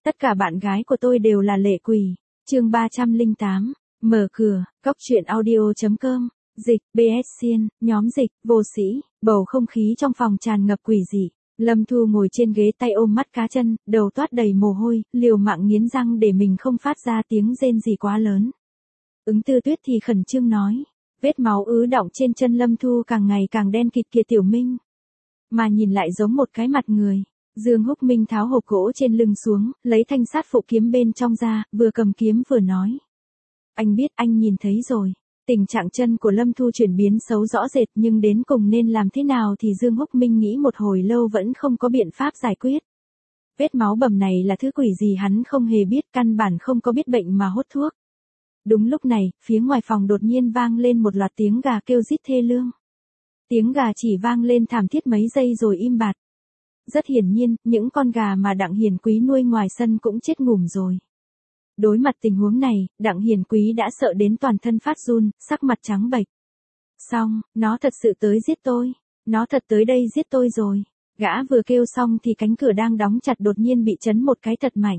Tất cả bạn gái của tôi đều là lệ quỷ. Chương 308. Mở cửa. Cóc truyện audio.com. Dịch, BS Xiên, nhóm dịch, vô sĩ. Bầu không khí trong phòng tràn ngập quỷ dị. Lâm Thu ngồi trên ghế tay ôm mắt cá chân, đầu toát đầy mồ hôi, liều mạng nghiến răng để mình không phát ra tiếng rên gì quá lớn. Ứng Tư Tuyết thì khẩn trương nói. Vết máu ứ đọng trên chân Lâm Thu càng ngày càng đen kịt kìa Tiểu Minh. Mà nhìn lại giống một cái mặt người. Dương Húc Minh tháo hộp gỗ trên lưng xuống, lấy thanh sát phụ kiếm bên trong ra, vừa cầm kiếm vừa nói. Anh biết, anh nhìn thấy rồi. Tình trạng chân của Lâm Thu chuyển biến xấu rõ rệt, nhưng đến cùng nên làm thế nào thì Dương Húc Minh nghĩ một hồi lâu vẫn không có biện pháp giải quyết. Vết máu bầm này là thứ quỷ gì hắn không hề biết, căn bản không có biết bệnh mà hốt thuốc. Đúng lúc này, phía ngoài phòng đột nhiên vang lên một loạt tiếng gà kêu rít thê lương. Tiếng gà chỉ vang lên thảm thiết mấy giây rồi im bặt. Rất hiển nhiên, những con gà mà Đặng Hiền Quý nuôi ngoài sân cũng chết ngủm rồi. Đối mặt tình huống này, Đặng Hiền Quý đã sợ đến toàn thân phát run, sắc mặt trắng bệch. Xong, nó thật sự tới giết tôi. Nó thật tới đây giết tôi rồi. Gã vừa kêu xong thì cánh cửa đang đóng chặt đột nhiên bị chấn một cái thật mạnh.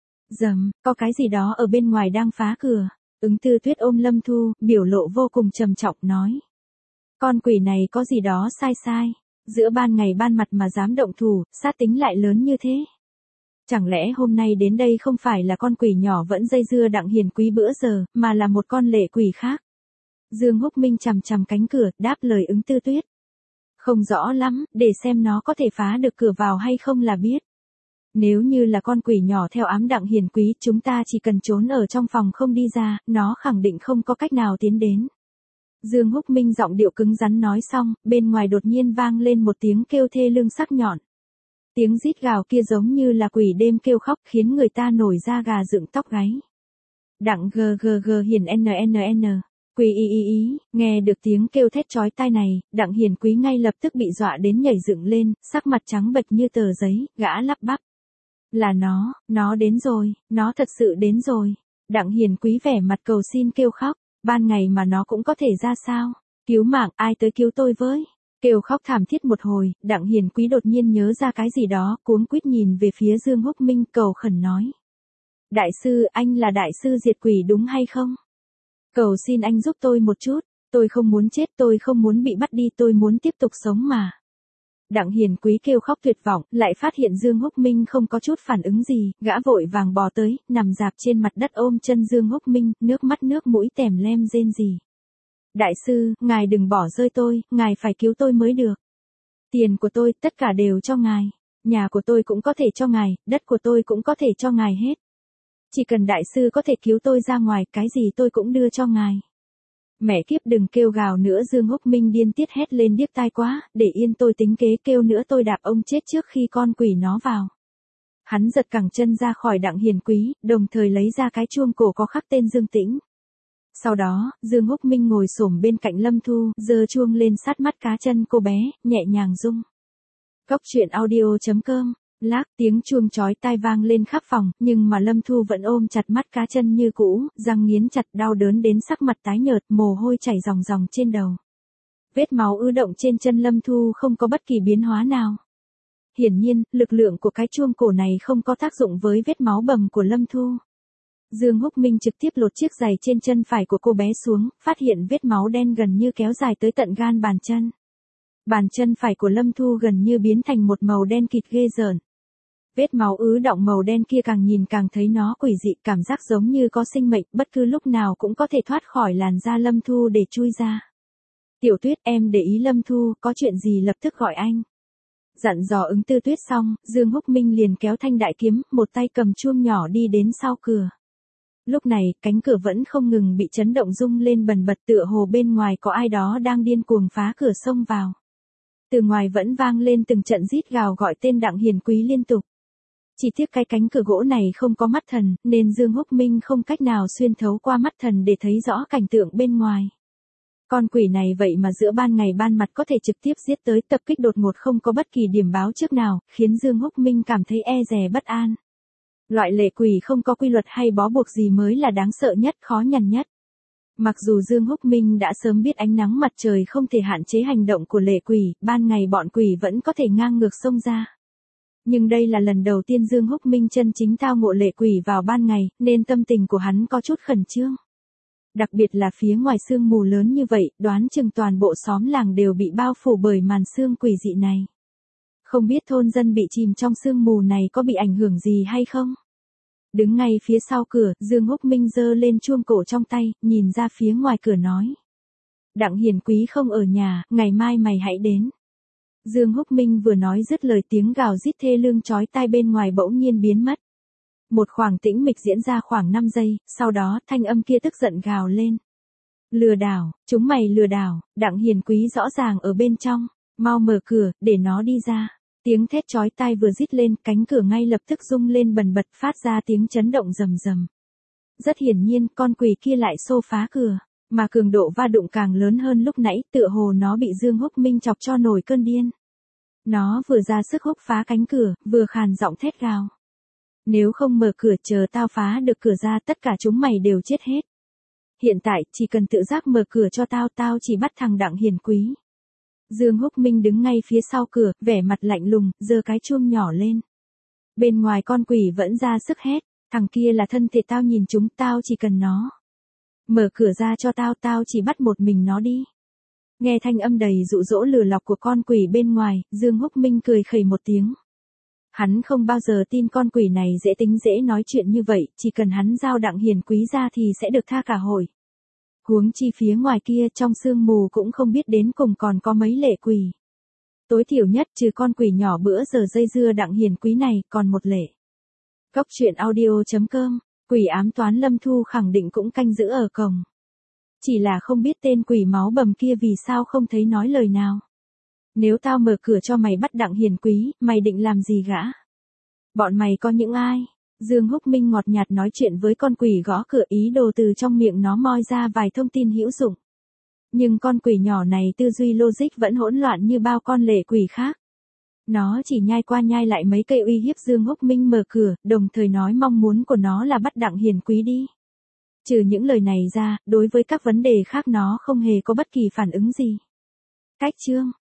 Dầm, có cái gì đó ở bên ngoài đang phá cửa. Ứng Tư Tuyết ôm Lâm Thu, biểu lộ vô cùng trầm trọng nói. Con quỷ này có gì đó sai sai. Giữa ban ngày ban mặt mà dám động thủ, sát tính lại lớn như thế. Chẳng lẽ hôm nay đến đây không phải là con quỷ nhỏ vẫn dây dưa Đặng Hiền Quý bữa giờ, mà là một con lệ quỷ khác? Dương Húc Minh chằm chằm cánh cửa, đáp lời Ứng Tư Tuyết. Không rõ lắm, để xem nó có thể phá được cửa vào hay không là biết. Nếu như là con quỷ nhỏ theo ám Đặng Hiền Quý, chúng ta chỉ cần trốn ở trong phòng không đi ra, nó khẳng định không có cách nào tiến đến. Dương Húc Minh giọng điệu cứng rắn nói xong, bên ngoài đột nhiên vang lên một tiếng kêu thê lương sắc nhọn. Tiếng rít gào kia giống như là quỷ đêm kêu khóc khiến người ta nổi da gà dựng tóc gáy. Đặng GGG hiền NNN. Quỷ ý, nghe được tiếng kêu thét chói tai này, Đặng Hiền Quý ngay lập tức bị dọa đến nhảy dựng lên, sắc mặt trắng bệch như tờ giấy, gã lắp bắp. Là nó đến rồi, nó thật sự đến rồi. Đặng Hiền Quý vẻ mặt cầu xin kêu khóc. Ban ngày mà nó cũng có thể ra sao? Cứu mạng, ai tới cứu tôi với? Kêu khóc thảm thiết một hồi, Đặng Hiền Quý đột nhiên nhớ ra cái gì đó, cuống quýt nhìn về phía Dương Húc Minh cầu khẩn nói. Đại sư, anh là đại sư diệt quỷ đúng hay không? Cầu xin anh giúp tôi một chút, tôi không muốn chết, tôi không muốn bị bắt đi, tôi muốn tiếp tục sống mà. Đặng Hiền Quý kêu khóc tuyệt vọng, lại phát hiện Dương Húc Minh không có chút phản ứng gì, gã vội vàng bò tới, nằm dạp trên mặt đất ôm chân Dương Húc Minh, nước mắt nước mũi tèm lem rên rỉ. Đại sư, ngài đừng bỏ rơi tôi, ngài phải cứu tôi mới được. Tiền của tôi, tất cả đều cho ngài. Nhà của tôi cũng có thể cho ngài, đất của tôi cũng có thể cho ngài hết. Chỉ cần đại sư có thể cứu tôi ra ngoài, cái gì tôi cũng đưa cho ngài. Mẹ kiếp đừng kêu gào nữa, Dương Húc Minh điên tiết hét lên điếc tai quá, để yên tôi tính kế, kêu nữa tôi đạp ông chết trước khi con quỷ nó vào. Hắn giật cẳng chân ra khỏi Đặng Hiền Quý, đồng thời lấy ra cái chuông cổ có khắc tên Dương Tĩnh. Sau đó, Dương Húc Minh ngồi xổm bên cạnh Lâm Thu, giơ chuông lên sát mắt cá chân cô bé, nhẹ nhàng rung. Cóc truyện audio.com. Lác tiếng chuông chói tai vang lên khắp phòng, nhưng mà Lâm Thu vẫn ôm chặt mắt cá chân như cũ, răng nghiến chặt, đau đớn đến sắc mặt tái nhợt, mồ hôi chảy ròng ròng trên đầu. Vết máu ứ động trên chân Lâm Thu không có bất kỳ biến hóa nào. Hiển nhiên, lực lượng của cái chuông cổ này không có tác dụng với vết máu bầm của Lâm Thu. Dương Húc Minh trực tiếp lột chiếc giày trên chân phải của cô bé xuống, phát hiện vết máu đen gần như kéo dài tới tận gan bàn chân. Bàn chân phải của Lâm Thu gần như biến thành một màu đen kịt ghê rợn. Vết máu ứ đọng màu đen kia càng nhìn càng thấy nó quỷ dị, cảm giác giống như có sinh mệnh, bất cứ lúc nào cũng có thể thoát khỏi làn da Lâm Thu để chui ra. Tiểu Tuyết, em để ý Lâm Thu, có chuyện gì lập tức gọi anh. Dặn dò Ứng Tư Tuyết xong, Dương Húc Minh liền kéo thanh đại kiếm, một tay cầm chuông nhỏ đi đến sau cửa. Lúc này, cánh cửa vẫn không ngừng bị chấn động rung lên bần bật, tựa hồ bên ngoài có ai đó đang điên cuồng phá cửa xông vào. Từ ngoài vẫn vang lên từng trận rít gào gọi tên Đặng Hiền Quý liên tục. Chỉ tiếc cái cánh cửa gỗ này không có mắt thần, nên Dương Húc Minh không cách nào xuyên thấu qua mắt thần để thấy rõ cảnh tượng bên ngoài. Con quỷ này vậy mà giữa ban ngày ban mặt có thể trực tiếp giết tới, tập kích đột ngột không có bất kỳ điểm báo trước nào, khiến Dương Húc Minh cảm thấy e dè bất an. Loại lệ quỷ không có quy luật hay bó buộc gì mới là đáng sợ nhất, khó nhằn nhất. Mặc dù Dương Húc Minh đã sớm biết ánh nắng mặt trời không thể hạn chế hành động của lệ quỷ, ban ngày bọn quỷ vẫn có thể ngang ngược xông ra. Nhưng đây là lần đầu tiên Dương Húc Minh chân chính tao ngộ lệ quỷ vào ban ngày, nên tâm tình của hắn có chút khẩn trương. Đặc biệt là phía ngoài sương mù lớn như vậy, đoán chừng toàn bộ xóm làng đều bị bao phủ bởi màn sương quỷ dị này. Không biết thôn dân bị chìm trong sương mù này có bị ảnh hưởng gì hay không? Đứng ngay phía sau cửa, Dương Húc Minh giơ lên chuông cổ trong tay, nhìn ra phía ngoài cửa nói. Đặng Hiền Quý không ở nhà, ngày mai mày hãy đến. Dương Húc Minh vừa nói dứt lời, tiếng gào rít thê lương chói tai bên ngoài bỗng nhiên biến mất. Một khoảng tĩnh mịch diễn ra khoảng 5 giây, sau đó thanh âm kia tức giận gào lên. Lừa đảo, chúng mày lừa đảo, Đặng Hiền Quý rõ ràng ở bên trong, mau mở cửa, để nó đi ra. Tiếng thét chói tai vừa rít lên, cánh cửa ngay lập tức rung lên bần bật, phát ra tiếng chấn động rầm rầm. Rất hiển nhiên, con quỷ kia lại xô phá cửa, mà cường độ va đụng càng lớn hơn lúc nãy, tựa hồ nó bị Dương Húc Minh chọc cho nổi cơn điên. Nó vừa ra sức húc phá cánh cửa, vừa khàn giọng thét gào. Nếu không mở cửa, chờ tao phá được cửa ra, tất cả chúng mày đều chết hết. Hiện tại, chỉ cần tự giác mở cửa cho tao, tao chỉ bắt thằng Đặng Hiền Quý. Dương Húc Minh đứng ngay phía sau cửa, vẻ mặt lạnh lùng, giơ cái chuông nhỏ lên. Bên ngoài con quỷ vẫn ra sức hét, thằng kia là thân thể tao, nhìn chúng, tao chỉ cần nó. Mở cửa ra cho tao, tao chỉ bắt một mình nó đi. Nghe thanh âm đầy dụ dỗ lừa lọc của con quỷ bên ngoài, Dương Húc Minh cười khẩy một tiếng. Hắn không bao giờ tin con quỷ này dễ tính dễ nói chuyện như vậy, chỉ cần hắn giao Đặng Hiền Quý ra thì sẽ được tha cả hội. Huống chi phía ngoài kia trong sương mù cũng không biết đến cùng còn có mấy lệ quỷ. Tối thiểu nhất trừ con quỷ nhỏ bữa giờ dây dưa Đặng Hiền Quý này, còn một lệ. Cốc truyện audio.com, quỷ ám toán Lâm Thu khẳng định cũng canh giữ ở cổng. Chỉ là không biết tên quỷ máu bầm kia vì sao không thấy nói lời nào. Nếu tao mở cửa cho mày bắt Đặng Hiền Quý, mày định làm gì gã? Bọn mày có những ai? Dương Húc Minh ngọt nhạt nói chuyện với con quỷ gõ cửa, ý đồ từ trong miệng nó moi ra vài thông tin hữu dụng. Nhưng con quỷ nhỏ này tư duy logic vẫn hỗn loạn như bao con lệ quỷ khác. Nó chỉ nhai qua nhai lại mấy cây uy hiếp Dương Húc Minh mở cửa, đồng thời nói mong muốn của nó là bắt Đặng Hiền Quý đi. Trừ những lời này ra, đối với các vấn đề khác nó không hề có bất kỳ phản ứng gì. Cách chương